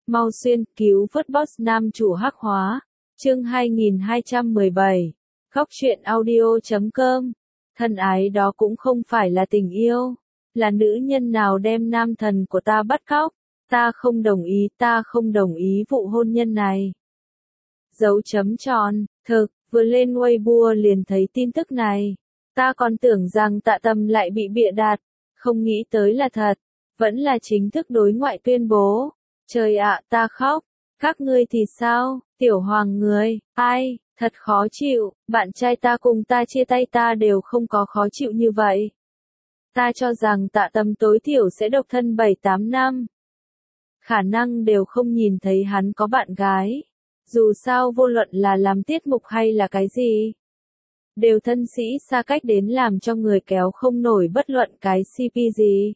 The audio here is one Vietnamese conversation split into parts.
Mau xuyên cứu vớt boss nam chủ hắc hóa. Chương 2217. Góc truyện audio.com. Thân ái đó cũng không phải là tình yêu, là nữ nhân nào đem nam thần của ta bắt cóc. Ta không đồng ý vụ hôn nhân này. Dấu chấm tròn, thực, vừa lên Weibo liền thấy tin tức này. Ta còn tưởng rằng Tạ Tầm lại bị bịa đặt, không nghĩ tới là thật, vẫn là chính thức đối ngoại tuyên bố. Trời ạ, ta khóc, các ngươi thì sao, tiểu hoàng người, ai, thật khó chịu, bạn trai ta cùng ta chia tay ta đều không có khó chịu như vậy. Ta cho rằng Tạ Tầm tối thiểu sẽ độc thân 7-8 năm. Khả năng đều không nhìn thấy hắn có bạn gái. Dù sao vô luận là làm tiết mục hay là cái gì, đều thân sĩ xa cách đến làm cho người kéo không nổi bất luận cái CP gì.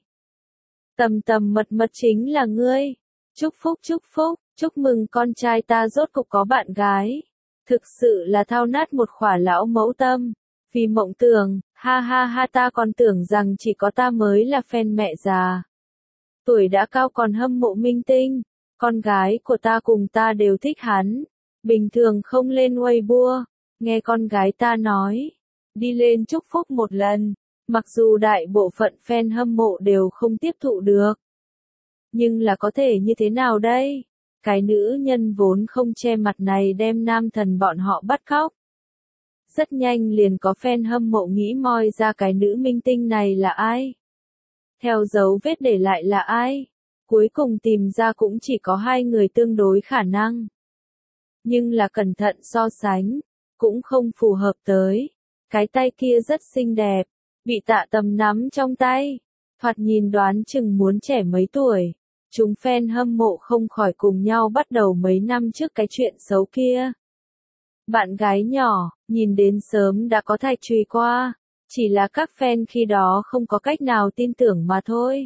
Tầm mật chính là ngươi. Chúc phúc, chúc mừng con trai ta rốt cục có bạn gái. Thực sự là thao nát một khỏa lão mẫu tâm. Vì mộng tưởng, ha ta còn tưởng rằng chỉ có ta mới là fan mẹ già. Tuổi đã cao còn hâm mộ minh tinh. Con gái của ta cùng ta đều thích hắn. Bình thường không lên Weibo. Nghe con gái ta nói, đi lên chúc phúc một lần. Mặc dù đại bộ phận fan hâm mộ đều không tiếp thụ được. Nhưng là có thể như thế nào đây? Cái nữ nhân vốn không che mặt này đem nam thần bọn họ bắt cóc. Rất nhanh liền có fan hâm mộ nghĩ moi ra cái nữ minh tinh này là ai. Theo dấu vết để lại là ai. Cuối cùng tìm ra cũng chỉ có hai người tương đối khả năng. Nhưng là cẩn thận so sánh, cũng không phù hợp tới. Cái tay kia rất xinh đẹp, bị Tạ Tầm nắm trong tay. Thoạt nhìn đoán chừng muốn trẻ mấy tuổi. Chúng fan hâm mộ không khỏi cùng nhau bắt đầu mấy năm trước cái chuyện xấu kia. Bạn gái nhỏ, nhìn đến sớm đã có thạch truy qua. Chỉ là các fan khi đó không có cách nào tin tưởng mà thôi.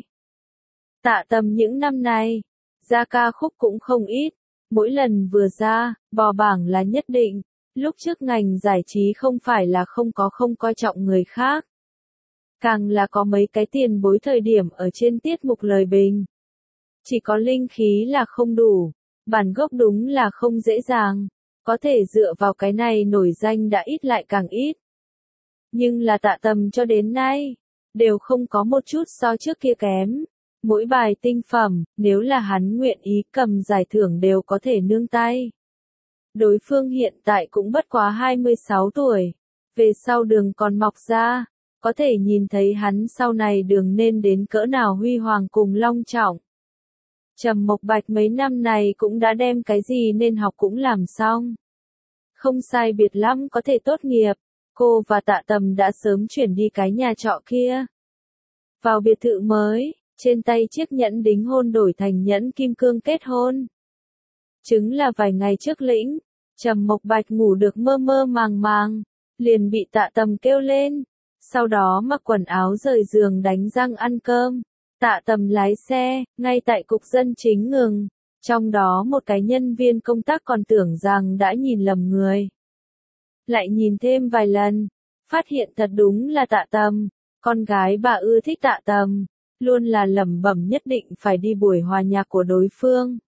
Tạ Tầm những năm này, ra ca khúc cũng không ít. Mỗi lần vừa ra, bò bảng là nhất định. Lúc trước ngành giải trí không phải là không coi trọng người khác. Càng là có mấy cái tiền bối thời điểm ở trên tiết mục lời bình. Chỉ có linh khí là không đủ. Bản gốc đúng là không dễ dàng. Có thể dựa vào cái này nổi danh đã ít lại càng ít. Nhưng là Tạ Tầm cho đến nay, đều không có một chút so trước kia kém. Mỗi bài tinh phẩm, nếu là hắn nguyện ý cầm giải thưởng đều có thể nương tay. Đối phương hiện tại cũng bất quá 26 tuổi. Về sau đường còn mọc ra, có thể nhìn thấy hắn sau này đường nên đến cỡ nào huy hoàng cùng long trọng. Trầm Mộc Bạch mấy năm này cũng đã đem cái gì nên học cũng làm xong. Không sai biệt lắm có thể tốt nghiệp. Cô và Tạ Tầm đã sớm chuyển đi cái nhà trọ kia. Vào biệt thự mới, trên tay chiếc nhẫn đính hôn đổi thành nhẫn kim cương kết hôn. Chứng là vài ngày trước lĩnh, Trầm Mộc Bạch ngủ được mơ màng, liền bị Tạ Tầm kêu lên. Sau đó mặc quần áo rời giường đánh răng ăn cơm. Tạ Tầm lái xe, ngay tại cục dân chính ngừng. Trong đó một cái nhân viên công tác còn tưởng rằng đã nhìn lầm người. Lại nhìn thêm vài lần, phát hiện thật đúng là Tạ Tầm. Con gái bà ưa thích Tạ Tầm, luôn là lẩm bẩm nhất định phải đi buổi hòa nhạc của đối phương.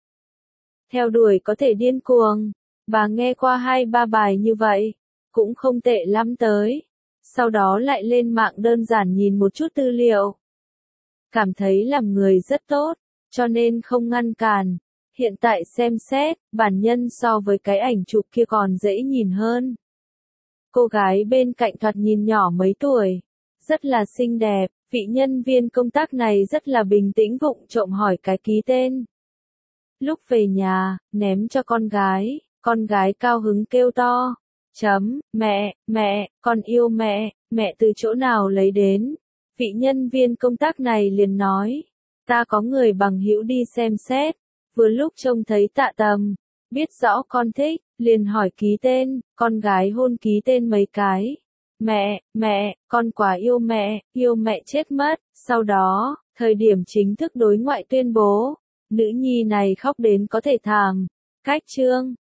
Theo đuổi có thể điên cuồng, bà nghe qua 2-3 bài như vậy, cũng không tệ lắm tới. Sau đó lại lên mạng đơn giản nhìn một chút tư liệu. Cảm thấy làm người rất tốt, cho nên không ngăn cản. Hiện tại xem xét, bản nhân so với cái ảnh chụp kia còn dễ nhìn hơn. Cô gái bên cạnh thoạt nhìn nhỏ mấy tuổi, rất là xinh đẹp. Vị nhân viên công tác này rất là bình tĩnh vụng trộm hỏi cái ký tên. Lúc về nhà, ném cho con gái cao hứng kêu to. Mẹ, con yêu mẹ từ chỗ nào lấy đến? Vị nhân viên công tác này liền nói, ta có người bằng hữu đi xem xét, vừa lúc trông thấy Tạ Tầm, biết rõ con thích, liền hỏi ký tên, con gái hôn ký tên mấy cái. Mẹ, con quá yêu mẹ chết mất. Sau đó, thời điểm chính thức đối ngoại tuyên bố, nữ nhi này khóc đến có thể thảm. Cách chương,